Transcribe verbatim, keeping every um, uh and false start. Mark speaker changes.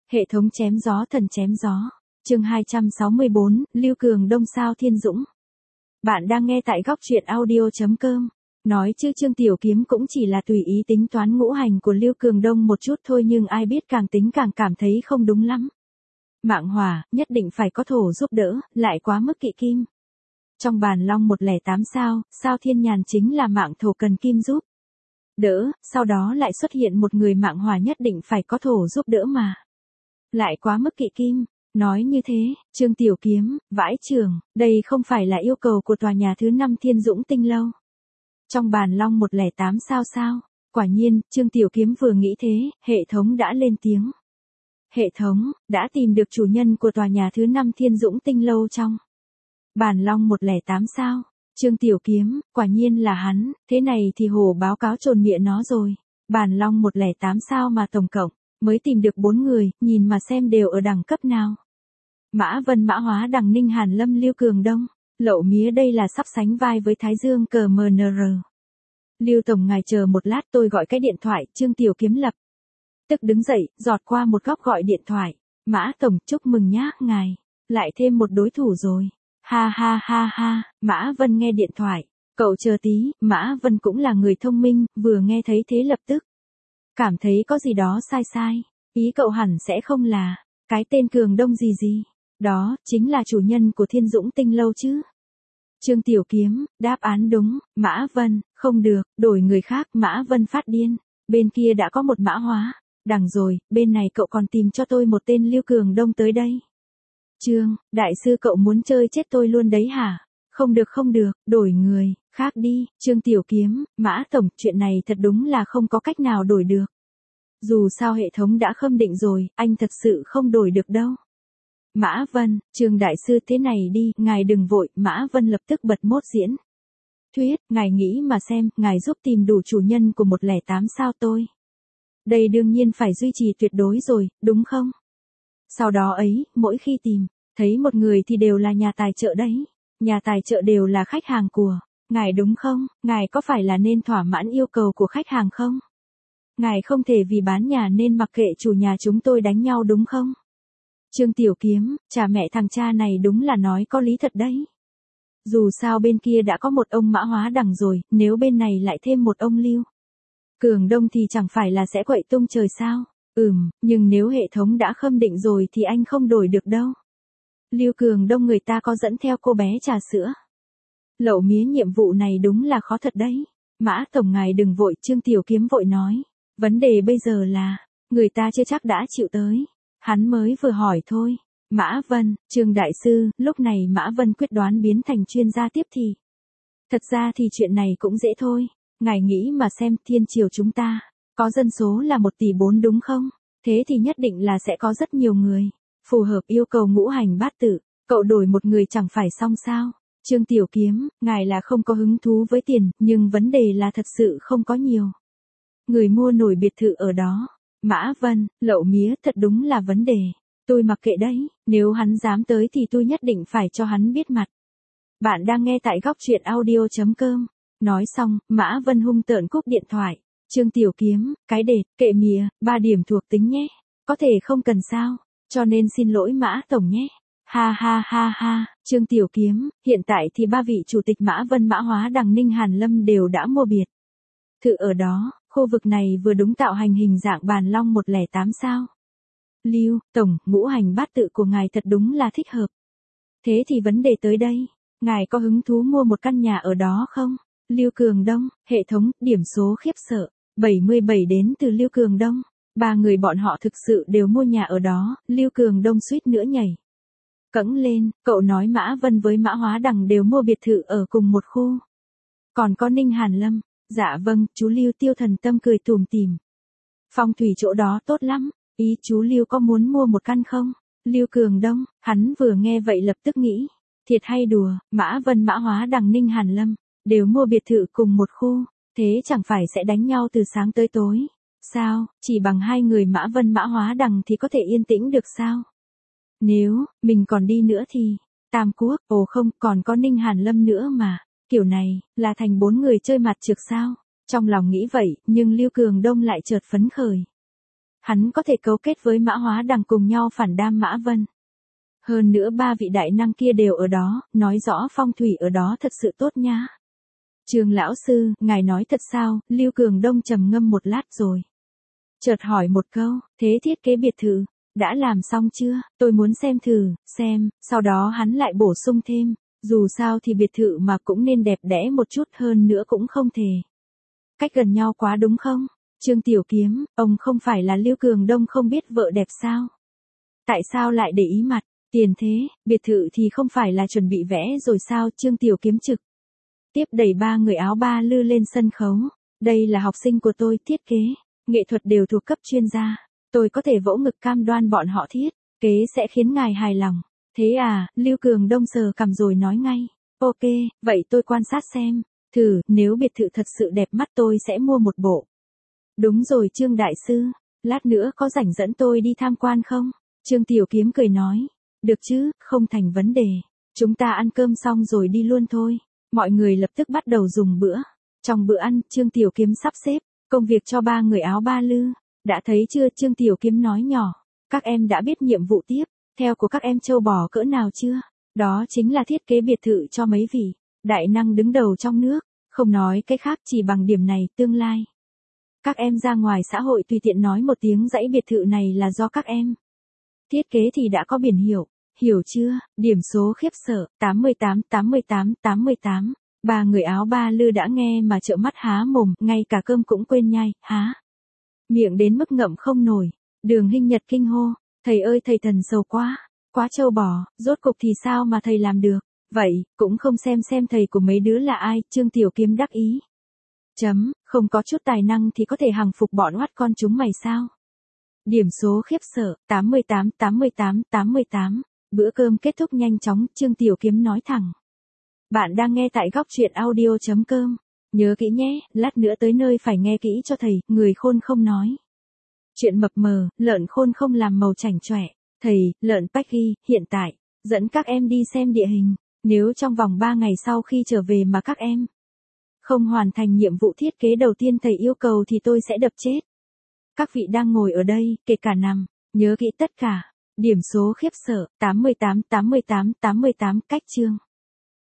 Speaker 1: Hệ thống chém gió thần chém gió. Chương hai trăm sáu mươi bốn, Lưu Cường Đông sao Thiên Dũng. Bạn đang nghe tại góc truyện audio chấm com. Nói chứ Trương Tiểu Kiếm cũng chỉ là tùy ý tính toán ngũ hành của Lưu Cường Đông một chút thôi, nhưng ai biết càng tính càng cảm thấy không đúng lắm. Mạng hỏa, nhất định phải có thổ giúp đỡ, lại quá mức kỵ kim. Trong bàn long một lẻ tám sao, sao Thiên Nhàn chính là mạng thổ cần kim giúp đỡ, sau đó lại xuất hiện một người mạng hỏa nhất định phải có thổ giúp đỡ mà. Lại quá mức kỵ kim. Nói như thế, Trương Tiểu Kiếm, vãi chưởng, đây không phải là yêu cầu của tòa nhà thứ năm Thiên Dũng Tinh Lâu. Trong bàn long một lẻ tám sao sao, quả nhiên, Trương Tiểu Kiếm vừa nghĩ thế, hệ thống đã lên tiếng. Hệ thống, đã tìm được chủ nhân của tòa nhà thứ năm Thiên Dũng Tinh Lâu trong bàn long một lẻ tám sao. Trương Tiểu Kiếm, quả nhiên là hắn, thế này thì hổ báo cáo trồn miệng nó rồi. Bàn long một lẻ tám sao mà tổng cộng mới tìm được bốn người, nhìn mà xem đều ở đẳng cấp nào. Mã Vân, Mã Hóa, Đằng Ninh, Hàn Lâm, Lưu Cường Đông, Lậu Mía đây là sắp sánh vai với Thái Dương cờ em en rờ. Lưu tổng ngài chờ một lát, tôi gọi cái điện thoại. Trương Tiểu Kiếm lập tức đứng dậy, giọt qua một góc gọi điện thoại. Mã tổng, chúc mừng nhá, ngài lại thêm một đối thủ rồi. Ha ha ha ha, Mã Vân nghe điện thoại. Cậu chờ tí. Mã Vân cũng là người thông minh, vừa nghe thấy thế lập tức cảm thấy có gì đó sai sai. Ý cậu hẳn sẽ không là cái tên Cường Đông gì gì. Đó, chính là chủ nhân của Thiên Dũng Tinh Lâu chứ. Trương Tiểu Kiếm, đáp án đúng. Mã Vân, không được, đổi người khác. Mã Vân phát điên. Bên kia đã có một Mã Hóa. Đằng rồi, bên này cậu còn tìm cho tôi một tên Lưu Cường Đông tới đây. Trương, đại sư cậu muốn chơi chết tôi luôn đấy hả? Không được không được, đổi người khác đi. Trương Tiểu Kiếm, Mã tổng, chuyện này thật đúng là không có cách nào đổi được. Dù sao hệ thống đã khâm định rồi, anh thật sự không đổi được đâu. Mã Vân, Trương đại sư thế này đi, ngài đừng vội. Mã Vân lập tức bật mốt diễn thuyết, ngài nghĩ mà xem, ngài giúp tìm đủ chủ nhân của một lẻ tám sao tôi. Đây đương nhiên phải duy trì tuyệt đối rồi, đúng không? Sau đó ấy, mỗi khi tìm thấy một người thì đều là nhà tài trợ đấy. Nhà tài trợ đều là khách hàng của ngài đúng không? Ngài có phải là nên thỏa mãn yêu cầu của khách hàng không? Ngài không thể vì bán nhà nên mặc kệ chủ nhà chúng tôi đánh nhau đúng không? Trương Tiểu Kiếm, cha mẹ thằng cha này đúng là nói có lý thật đấy. Dù sao bên kia đã có một ông Mã Hóa Đằng rồi, nếu bên này lại thêm một ông Lưu Cường Đông thì chẳng phải là sẽ quậy tung trời sao? Ừm, nhưng nếu hệ thống đã khâm định rồi thì anh không đổi được đâu. Lưu Cường Đông người ta có dẫn theo cô bé trà sữa. Lậu Mía nhiệm vụ này đúng là khó thật đấy. Mã tổng ngài đừng vội. Trương Tiểu Kiếm vội nói. Vấn đề bây giờ là, người ta chưa chắc đã chịu tới. Hắn mới vừa hỏi thôi. Mã Vân, Trương đại sư, lúc này Mã Vân quyết đoán biến thành chuyên gia tiếp thì. Thật ra thì chuyện này cũng dễ thôi. Ngài nghĩ mà xem, thiên triều chúng ta có dân số là một tỷ bốn đúng không? Thế thì nhất định là sẽ có rất nhiều người phù hợp yêu cầu ngũ hành bát tự. Cậu đổi một người chẳng phải xong sao? Trương Tiểu Kiếm, ngài là không có hứng thú với tiền, nhưng vấn đề là thật sự không có nhiều người mua nổi biệt thự ở đó. Mã Vân, Lậu Mía, thật đúng là vấn đề. Tôi mặc kệ đấy, nếu hắn dám tới thì tôi nhất định phải cho hắn biết mặt. Bạn đang nghe tại góc truyện audio chấm com. Nói xong, Mã Vân hung tợn cúp điện thoại. Trương Tiểu Kiếm, cái đệt, kệ mìa, ba điểm thuộc tính nhé. Có thể không cần sao, cho nên xin lỗi Mã tổng nhé. Ha ha ha ha, Trương Tiểu Kiếm, hiện tại thì ba vị chủ tịch Mã Vân, Mã Hóa, Đằng Ninh, Hàn Lâm đều đã mua biệt thự ở đó. Khu vực này vừa đúng tạo hành hình dạng bàn long một lẻ tám sao. Lưu tổng, ngũ hành bát tự của ngài thật đúng là thích hợp. Thế thì vấn đề tới đây, ngài có hứng thú mua một căn nhà ở đó không? Lưu Cường Đông, hệ thống, điểm số khiếp sợ, bảy mươi bảy đến từ Lưu Cường Đông. Ba người bọn họ thực sự đều mua nhà ở đó. Lưu Cường Đông suýt nữa nhảy cẫng lên. Cậu nói Mã Vân với Mã Hóa Đằng đều mua biệt thự ở cùng một khu. Còn có Ninh, Hàn Lâm. Dạ vâng, chú Lưu. Tiêu Thần Tâm cười tủm tỉm. Phong thủy chỗ đó tốt lắm. Ý chú Lưu có muốn mua một căn không? Lưu Cường Đông, hắn vừa nghe vậy lập tức nghĩ. Thiệt hay đùa, Mã Vân, Mã Hóa Đằng, Ninh, Hàn Lâm đều mua biệt thự cùng một khu. Thế chẳng phải sẽ đánh nhau từ sáng tới tối. Sao, chỉ bằng hai người Mã Vân, Mã Hóa Đằng thì có thể yên tĩnh được sao? Nếu, mình còn đi nữa thì, Tam Quốc, ồ không, còn có Ninh, Hàn Lâm nữa mà. Kiểu này, là thành bốn người chơi mặt trược sao? Trong lòng nghĩ vậy, nhưng Lưu Cường Đông lại chợt phấn khởi. Hắn có thể cấu kết với Mã Hóa Đằng cùng nhau phản đam Mã Vân. Hơn nữa ba vị đại năng kia đều ở đó, nói rõ phong thủy ở đó thật sự tốt nha. Trương lão sư, ngài nói thật sao? Lưu Cường Đông trầm ngâm một lát rồi. Chợt hỏi một câu, thế thiết kế biệt thự, đã làm xong chưa? Tôi muốn xem thử, xem, sau đó hắn lại bổ sung thêm, dù sao thì biệt thự mà cũng nên đẹp đẽ một chút, hơn nữa cũng không thể cách gần nhau quá đúng không? Trương Tiểu Kiếm, ông không phải là Lưu Cường Đông không biết vợ đẹp sao? Tại sao lại để ý mặt, tiền thế, biệt thự thì không phải là chuẩn bị vẽ rồi sao? Trương Tiểu Kiếm trực tiếp đẩy ba người áo ba lư lên sân khấu. Đây là học sinh của tôi, thiết kế, nghệ thuật đều thuộc cấp chuyên gia. Tôi có thể vỗ ngực cam đoan bọn họ thiết kế sẽ khiến ngài hài lòng. Thế à, Lưu Cường Đông sờ cằm rồi nói ngay. Ok, vậy tôi quan sát xem. Thử, nếu biệt thự thật sự đẹp mắt tôi sẽ mua một bộ. Đúng rồi Trương Đại Sư, lát nữa có rảnh dẫn tôi đi tham quan không? Trương Tiểu Kiếm cười nói. Được chứ, không thành vấn đề. Chúng ta ăn cơm xong rồi đi luôn thôi. Mọi người lập tức bắt đầu dùng bữa. Trong bữa ăn, Trương Tiểu Kiếm sắp xếp công việc cho ba người áo ba lư. Đã thấy chưa? Trương Tiểu Kiếm nói nhỏ. Các em đã biết nhiệm vụ tiếp theo của các em trâu bò cỡ nào chưa? Đó chính là thiết kế biệt thự cho mấy vị đại năng đứng đầu trong nước. Không nói cái khác, chỉ bằng điểm này, tương lai các em ra ngoài xã hội tùy tiện nói một tiếng dãy biệt thự này là do các em thiết kế thì đã có biển hiệu. Hiểu chưa? Điểm số khiếp sợ, tám mươi tám, tám mươi tám, tám mươi tám. Ba người áo ba lư đã nghe mà trợn mắt há mồm, ngay cả cơm cũng quên nhai, há miệng đến mức ngậm không nổi. Đường Hinh Nhật kinh hô, thầy ơi thầy thần sầu quá, quá trâu bò, rốt cục thì sao mà thầy làm được? Vậy, cũng không xem xem thầy của mấy đứa là ai? Trương Tiểu Kiếm đắc ý. Chấm, không có chút tài năng thì có thể hàng phục bọn oát con chúng mày sao? Điểm số khiếp sợ, tám mươi tám, tám mươi tám, tám mươi tám. Bữa cơm kết thúc nhanh chóng, Trương Tiểu Kiếm nói thẳng. Bạn đang nghe tại góc truyện audio chấm com. Nhớ kỹ nhé, lát nữa tới nơi phải nghe kỹ cho thầy, người khôn không nói. Chuyện mập mờ, lợn khôn không làm màu chảnh chọe. Thầy, lợn Peggy, hiện tại, dẫn các em đi xem địa hình. Nếu trong vòng ba ngày sau khi trở về mà các em không hoàn thành nhiệm vụ thiết kế đầu tiên thầy yêu cầu thì tôi sẽ đập chết các vị đang ngồi ở đây, kể cả nằm. Nhớ kỹ tất cả. Điểm số khiếp sợ, tám mươi tám, tám mươi tám, tám mươi tám, cách chương.